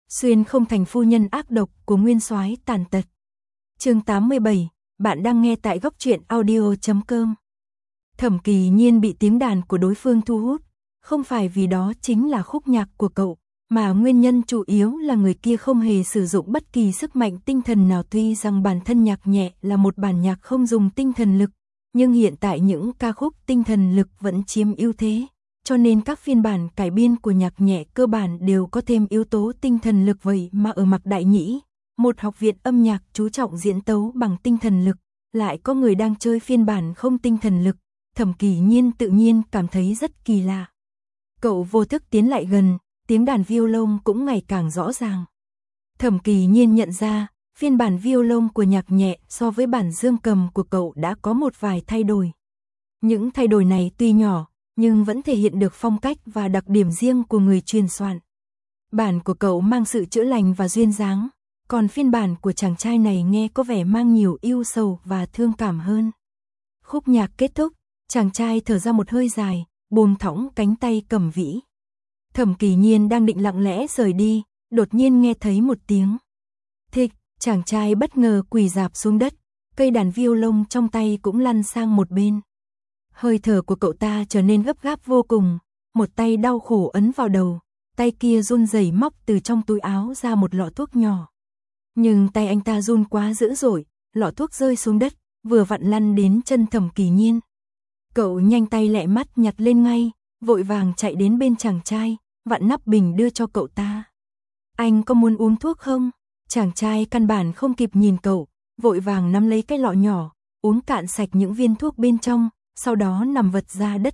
Xuyên không thành phu nhân ác độc của nguyên soái tàn tật. Chương 87, bạn đang nghe tại góc truyện audio.com. Thẩm Kỳ Nhiên bị tiếng đàn của đối phương thu hút, không phải vì đó chính là khúc nhạc của cậu, mà nguyên nhân chủ yếu là người kia không hề sử dụng bất kỳ sức mạnh tinh thần nào. Tuy rằng bản thân nhạc nhẹ là một bản nhạc không dùng tinh thần lực, nhưng hiện tại những ca khúc tinh thần lực vẫn chiếm ưu thế, cho nên các phiên bản cải biên của nhạc nhẹ cơ bản đều có thêm yếu tố tinh thần lực. Vậy mà ở Mạc Đại Nhĩ, một học viện âm nhạc chú trọng diễn tấu bằng tinh thần lực, lại có người đang chơi phiên bản không tinh thần lực. Thẩm Kỳ Nhiên tự nhiên cảm thấy rất kỳ lạ. Cậu vô thức tiến lại gần, tiếng đàn violon cũng ngày càng rõ ràng. Thẩm Kỳ Nhiên nhận ra, phiên bản violon của nhạc nhẹ so với bản dương cầm của cậu đã có một vài thay đổi. Những thay đổi này tuy nhỏ, nhưng vẫn thể hiện được phong cách và đặc điểm riêng của người truyền soạn. Bản của cậu mang sự chữa lành và duyên dáng, còn phiên bản của chàng trai này nghe có vẻ mang nhiều ưu sầu và thương cảm hơn. Khúc nhạc kết thúc, chàng trai thở ra một hơi dài, buông thõng cánh tay cầm vĩ. Thẩm Kỳ Nhiên đang định lặng lẽ rời đi, đột nhiên nghe thấy một tiếng thịch, chàng trai bất ngờ quỳ rạp xuống đất, cây đàn violon trong tay cũng lăn sang một bên. Hơi thở của cậu ta trở nên gấp gáp vô cùng, một tay đau khổ ấn vào đầu, tay kia run rẩy móc từ trong túi áo ra một lọ thuốc nhỏ. Nhưng tay anh ta run quá dữ dội, lọ thuốc rơi xuống đất, vừa vặn lăn đến chân Thẩm Kỳ Nhiên. Cậu nhanh tay lẹ mắt nhặt lên ngay, vội vàng chạy đến bên chàng trai, vặn nắp bình đưa cho cậu ta. Anh có muốn uống thuốc không? Chàng trai căn bản không kịp nhìn cậu, vội vàng nắm lấy cái lọ nhỏ, uống cạn sạch những viên thuốc bên trong, sau đó nằm vật ra đất.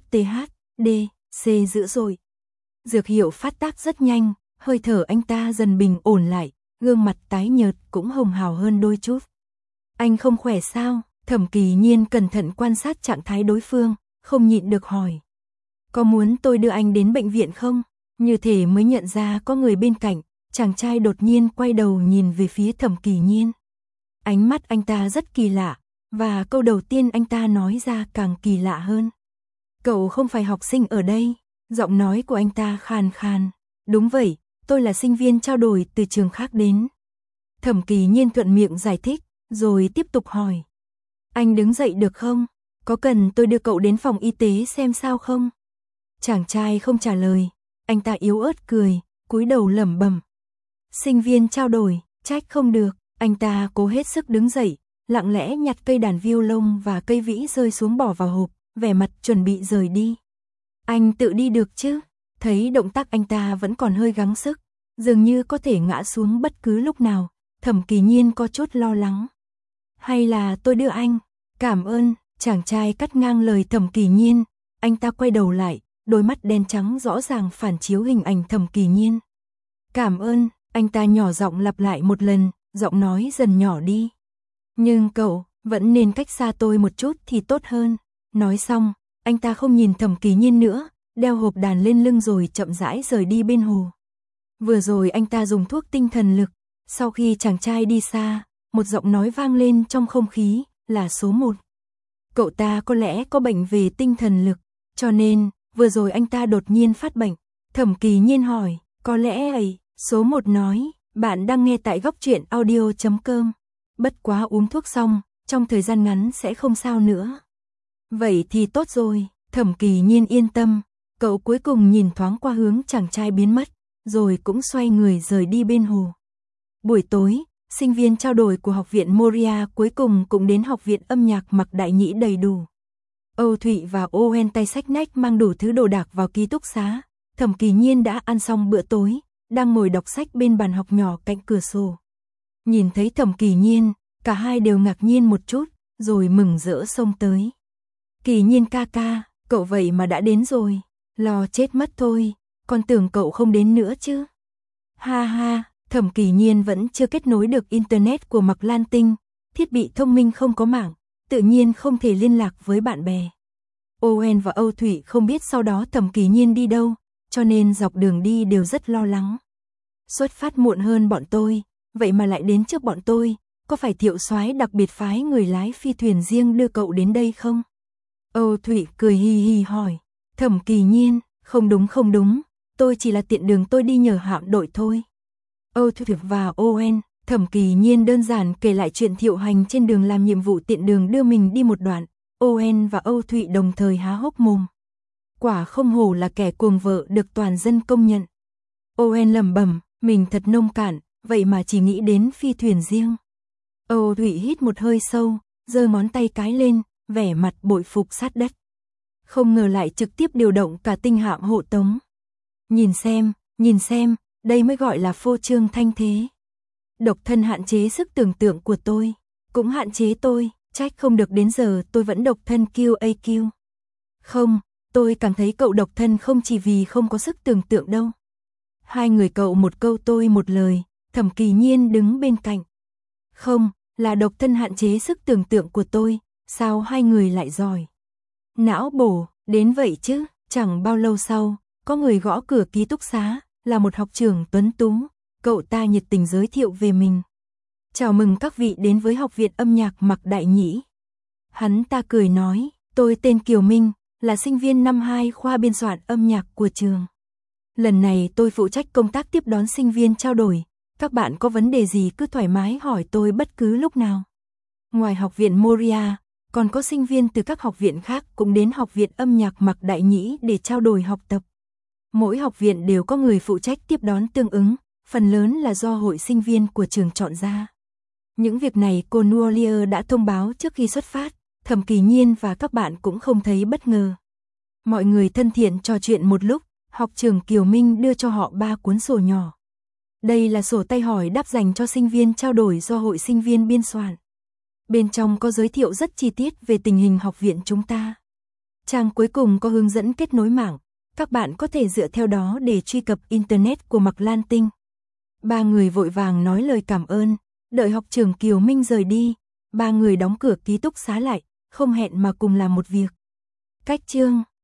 THC dữ dội. Dược hiệu phát tác rất nhanh, hơi thở anh ta dần bình ổn lại, gương mặt tái nhợt cũng hồng hào hơn đôi chút. Anh không khỏe sao? Thẩm Kỳ Nhiên cẩn thận quan sát trạng thái đối phương, không nhịn được hỏi. Có muốn tôi đưa anh đến bệnh viện không? Như thể mới nhận ra có người bên cạnh, chàng trai đột nhiên quay đầu nhìn về phía Thẩm Kỳ Nhiên. Ánh mắt anh ta rất kỳ lạ, và câu đầu tiên anh ta nói ra càng kỳ lạ hơn. Cậu không phải học sinh ở đây, giọng nói của anh ta khàn khàn. Đúng vậy, tôi là sinh viên trao đổi từ trường khác đến. Thẩm Kỳ Nhiên thuận miệng giải thích, rồi tiếp tục hỏi. Anh đứng dậy được không? Có cần tôi đưa cậu đến phòng y tế xem sao không? Chàng trai không trả lời, anh ta yếu ớt cười, cúi đầu lẩm bẩm. Sinh viên trao đổi, trách không được. Anh ta cố hết sức đứng dậy, lặng lẽ nhặt cây đàn violon và cây vĩ rơi xuống bỏ vào hộp, vẻ mặt chuẩn bị rời đi. Anh tự đi được chứ? Thấy động tác anh ta vẫn còn hơi gắng sức, dường như có thể ngã xuống bất cứ lúc nào, Thẩm Kỳ Nhiên có chút lo lắng. Hay là tôi đưa anh? Cảm ơn, chàng trai cắt ngang lời Thẩm Kỳ Nhiên, anh ta quay đầu lại, đôi mắt đen trắng rõ ràng phản chiếu hình ảnh Thẩm Kỳ Nhiên. Cảm ơn, anh ta nhỏ giọng lặp lại một lần, giọng nói dần nhỏ đi. Nhưng cậu, vẫn nên cách xa tôi một chút thì tốt hơn. Nói xong, anh ta không nhìn Thẩm Kỳ Nhiên nữa, đeo hộp đàn lên lưng rồi chậm rãi rời đi bên hồ. Vừa rồi anh ta dùng thuốc tinh thần lực, sau khi chàng trai đi xa, một giọng nói vang lên trong không khí, là số 1. Cậu ta có lẽ có bệnh về tinh thần lực, cho nên, vừa rồi anh ta đột nhiên phát bệnh. Thẩm Kỳ Nhiên hỏi, có lẽ ấy, số 1 nói, bạn đang nghe tại góc truyện audio.com. Bất quá uống thuốc xong, trong thời gian ngắn sẽ không sao nữa. Vậy thì tốt rồi, Thẩm Kỳ Nhiên yên tâm, cậu cuối cùng nhìn thoáng qua hướng chàng trai biến mất, rồi cũng xoay người rời đi bên hồ. Buổi tối, sinh viên trao đổi của học viện Moria cuối cùng cũng đến học viện âm nhạc Mạc Đại Nhĩ đầy đủ. Âu Thụy và Owen tay xách nách mang đủ thứ đồ đạc vào ký túc xá. Thẩm Kỳ Nhiên đã ăn xong bữa tối, đang ngồi đọc sách bên bàn học nhỏ cạnh cửa sổ. Nhìn thấy Thẩm Kỳ Nhiên, cả hai đều ngạc nhiên một chút, rồi mừng rỡ xông tới. Kỳ Nhiên ca ca, cậu vậy mà đã đến rồi, lo chết mất thôi, con tưởng cậu không đến nữa chứ. Ha ha, Thẩm Kỳ Nhiên vẫn chưa kết nối được internet của Mạc Lan Tinh, thiết bị thông minh không có mạng, tự nhiên không thể liên lạc với bạn bè. Owen và Âu Thụy không biết sau đó Thẩm Kỳ Nhiên đi đâu, cho nên dọc đường đi đều rất lo lắng. Xuất phát muộn hơn bọn tôi, vậy mà lại đến trước bọn tôi, có phải Thiệu soái đặc biệt phái người lái phi thuyền riêng đưa cậu đến đây không? Âu Thụy cười hi hi hỏi. Thẩm Kỳ Nhiên, không đúng, tôi chỉ là tiện đường tôi đi nhờ hạm đội thôi. Owen và Owen, Thẩm Kỳ Nhiên đơn giản kể lại chuyện Thiệu Hành trên đường làm nhiệm vụ tiện đường đưa mình đi một đoạn. Owen và Âu Thụy đồng thời há hốc mồm. Quả không hổ là kẻ cuồng vợ được toàn dân công nhận. Owen lẩm bẩm, mình thật nông cạn, vậy mà chỉ nghĩ đến phi thuyền riêng. Âu Thụy hít một hơi sâu, giơ ngón tay cái lên, vẻ mặt bội phục sát đất. Không ngờ lại trực tiếp điều động cả tinh hạm hộ tống. Nhìn xem, đây mới gọi là phô trương thanh thế. Độc thân hạn chế sức tưởng tượng của tôi, cũng hạn chế tôi, trách không được đến giờ tôi vẫn độc thân QAQ. Không, tôi cảm thấy cậu độc thân không chỉ vì không có sức tưởng tượng đâu. Hai người cậu một câu tôi một lời, Thẩm Kỳ Nhiên đứng bên cạnh. Không, là độc thân hạn chế sức tưởng tượng của tôi, sao hai người lại giỏi. Não bổ, đến vậy chứ, chẳng bao lâu sau, có người gõ cửa ký túc xá, là một học trưởng tuấn tú, cậu ta nhiệt tình giới thiệu về mình. Chào mừng các vị đến với Học viện âm nhạc Mạc Đại Nhĩ. Hắn ta cười nói, tôi tên Kiều Minh, là sinh viên năm 2 khoa biên soạn âm nhạc của trường. Lần này tôi phụ trách công tác tiếp đón sinh viên trao đổi, các bạn có vấn đề gì cứ thoải mái hỏi tôi bất cứ lúc nào. Ngoài Học viện Moria, còn có sinh viên từ các học viện khác cũng đến Học viện âm nhạc Mạc Đại Nhĩ để trao đổi học tập. Mỗi học viện đều có người phụ trách tiếp đón tương ứng, phần lớn là do hội sinh viên của trường chọn ra. Những việc này cô Nuolier đã thông báo trước khi xuất phát, Thẩm Kỳ Nhiên và các bạn cũng không thấy bất ngờ. Mọi người thân thiện trò chuyện một lúc, học trưởng Kiều Minh đưa cho họ 3 cuốn sổ nhỏ. Đây là sổ tay hỏi đáp dành cho sinh viên trao đổi do hội sinh viên biên soạn. Bên trong có giới thiệu rất chi tiết về tình hình học viện chúng ta. Trang cuối cùng có hướng dẫn kết nối mạng, các bạn có thể dựa theo đó để truy cập Internet của Mạc Lan Tinh. 3 người vội vàng nói lời cảm ơn, đợi học trưởng Kiều Minh rời đi, 3 người đóng cửa ký túc xá lại, không hẹn mà cùng làm một việc. Cách chương